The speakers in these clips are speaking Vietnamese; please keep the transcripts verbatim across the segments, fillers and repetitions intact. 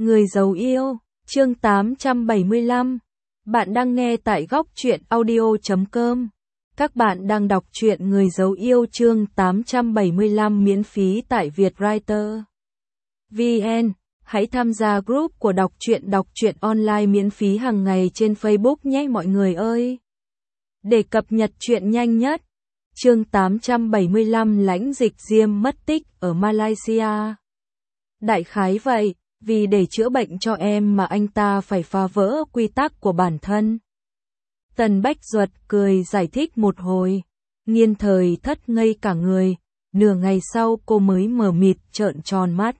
Người giấu yêu, chương tám trăm bảy mươi lăm. Bạn đang nghe tại góc truyện audio chấm com. Các bạn đang đọc truyện Người giấu yêu chương tám trăm bảy mươi lăm miễn phí tại Vietwriter chấm vn. Hãy tham gia group của đọc truyện đọc truyện online miễn phí hàng ngày trên Facebook nhé mọi người ơi. Để cập nhật truyện nhanh nhất. Chương tám trăm bảy mươi lăm Lãnh Dịch Diêm mất tích ở Malaysia. Đại khái vậy, vì để chữa bệnh cho em mà anh ta phải phá vỡ quy tắc của bản thân. Tần Bách Duật cười giải thích một hồi. Nghiên Thời thất ngây cả người, nửa ngày sau cô mới mờ mịt trợn tròn mắt.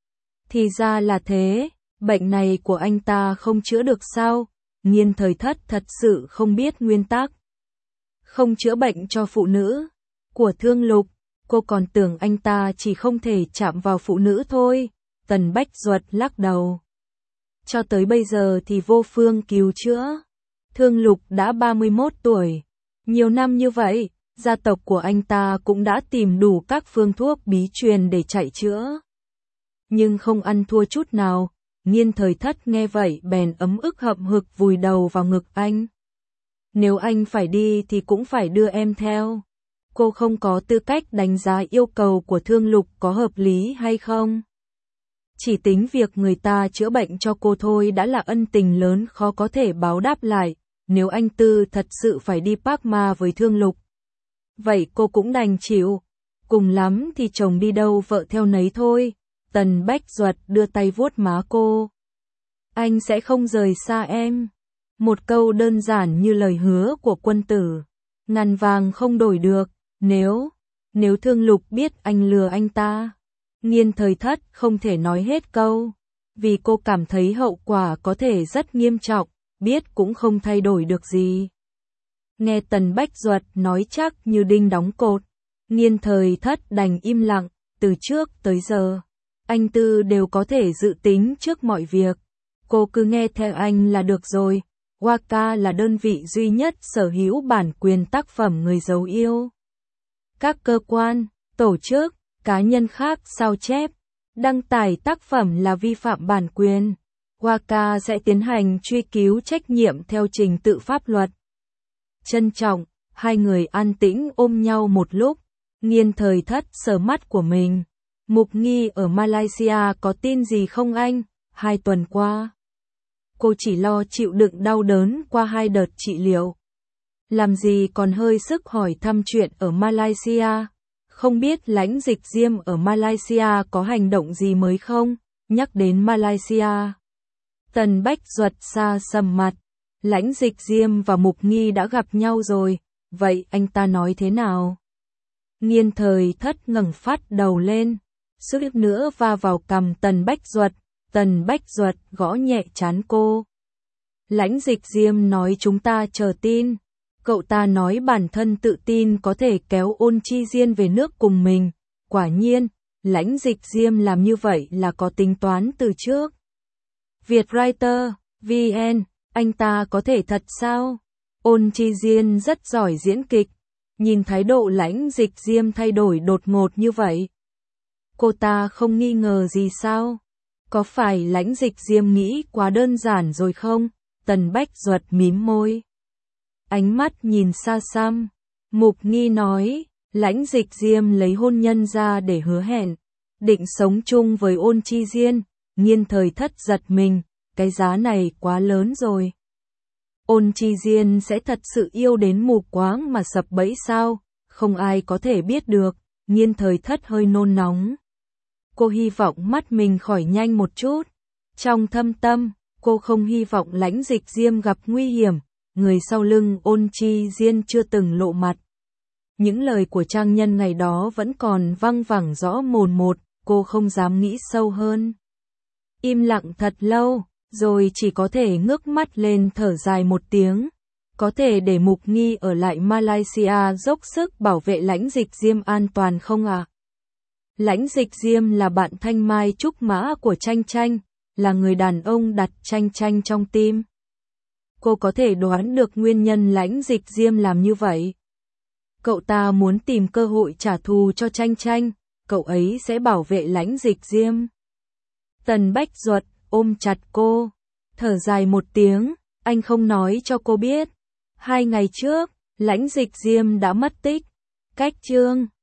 Thì ra là thế, bệnh này của anh ta không chữa được sao? Nghiên Thời thất thật sự không biết nguyên tắc. Không chữa bệnh cho phụ nữ của Thương Lục, cô còn tưởng anh ta chỉ không thể chạm vào phụ nữ thôi. Tần Bách Duật lắc đầu. Cho tới bây giờ thì vô phương cứu chữa. Thương Lục đã ba mươi mốt tuổi. Nhiều năm như vậy, gia tộc của anh ta cũng đã tìm đủ các phương thuốc bí truyền để chạy chữa. Nhưng không ăn thua chút nào. Nghiên Thời thất nghe vậy bèn ấm ức hậm hực vùi đầu vào ngực anh. Nếu anh phải đi thì cũng phải đưa em theo. Cô không có tư cách đánh giá yêu cầu của Thương Lục có hợp lý hay không. Chỉ tính việc người ta chữa bệnh cho cô thôi đã là ân tình lớn khó có thể báo đáp lại, nếu anh Tư thật sự phải đi Park Ma với Thương Lục. Vậy cô cũng đành chịu, cùng lắm thì chồng đi đâu vợ theo nấy thôi. Tần Bách Duật đưa tay vuốt má cô. Anh sẽ không rời xa em. Một câu đơn giản như lời hứa của quân tử. Ngàn vàng không đổi được, nếu, nếu Thương Lục biết anh lừa anh ta. Nghiên Thời thất không thể nói hết câu, vì cô cảm thấy hậu quả có thể rất nghiêm trọng, biết cũng không thay đổi được gì. Nghe Tần Bách Duật nói chắc như đinh đóng cột, Nghiên Thời thất đành im lặng, từ trước tới giờ, anh Tư đều có thể dự tính trước mọi việc. Cô cứ nghe theo anh là được rồi, Waka là đơn vị duy nhất sở hữu bản quyền tác phẩm Người giấu yêu. Các cơ quan, tổ chức, cá nhân khác sao chép, đăng tải tác phẩm là vi phạm bản quyền. Waka sẽ tiến hành truy cứu trách nhiệm theo trình tự pháp luật. Trân trọng, hai người an tĩnh ôm nhau một lúc. Nghiên Thời thất sờ mắt của mình. Mục Nghi ở Malaysia có tin gì không anh? Hai tuần qua, cô chỉ lo chịu đựng đau đớn qua hai đợt trị liệu. Làm gì còn hơi sức hỏi thăm chuyện ở Malaysia. Không biết Lãnh Dịch Diêm ở Malaysia có hành động gì mới không? Nhắc đến Malaysia, Tần Bách Duật xa sầm mặt. Lãnh Dịch Diêm và Mục Nghi đã gặp nhau rồi, vậy anh ta nói thế nào? Nghiên Thời thất ngẩng phát đầu lên, suýt nữa va vào cằm Tần Bách Duật. Tần Bách Duật gõ nhẹ trán cô. Lãnh Dịch Diêm nói chúng ta chờ tin. Cậu ta nói bản thân tự tin có thể kéo Ôn Chi Diên về nước cùng mình. Quả nhiên, Lãnh Dịch Diêm làm như vậy là có tính toán từ trước. Vietwriter chấm vn, anh ta có thể thật sao? Ôn Chi Diên rất giỏi diễn kịch. Nhìn thái độ Lãnh Dịch Diêm thay đổi đột ngột như vậy, cô ta không nghi ngờ gì sao? Có phải Lãnh Dịch Diêm nghĩ quá đơn giản rồi không? Tần Bách Duật mím môi. Ánh mắt nhìn xa xăm. Mục Nghi nói, Lãnh Dịch Diêm lấy hôn nhân ra để hứa hẹn, định sống chung với Ôn Chi Diên. Nghiên Thời thất giật mình, cái giá này quá lớn rồi. Ôn Chi Diên sẽ thật sự yêu đến mù quáng mà sập bẫy sao? Không ai có thể biết được. Nghiên Thời thất hơi nôn nóng. Cô hy vọng mắt mình khỏi nhanh một chút. Trong thâm tâm, cô không hy vọng Lãnh Dịch Diêm gặp nguy hiểm. Người sau lưng Ôn Chi Diên chưa từng lộ mặt. Những lời của trang nhân ngày đó vẫn còn văng vẳng rõ mồn một, cô không dám nghĩ sâu hơn. Im lặng thật lâu, rồi chỉ có thể ngước mắt lên thở dài một tiếng. Có thể để Mục Nghi ở lại Malaysia dốc sức bảo vệ Lãnh Dịch Diêm an toàn không ạ? À? Lãnh Dịch Diêm là bạn thanh mai trúc mã của Tranh Tranh, là người đàn ông đặt Tranh Tranh trong tim. Cô có thể đoán được nguyên nhân Lãnh Dịch Diêm làm như vậy. Cậu ta muốn tìm cơ hội trả thù cho Tranh Tranh, cậu ấy sẽ bảo vệ Lãnh Dịch Diêm. Tần Bách Duật ôm chặt cô, thở dài một tiếng, anh không nói cho cô biết. Hai ngày trước, Lãnh Dịch Diêm đã mất tích. Cách Chương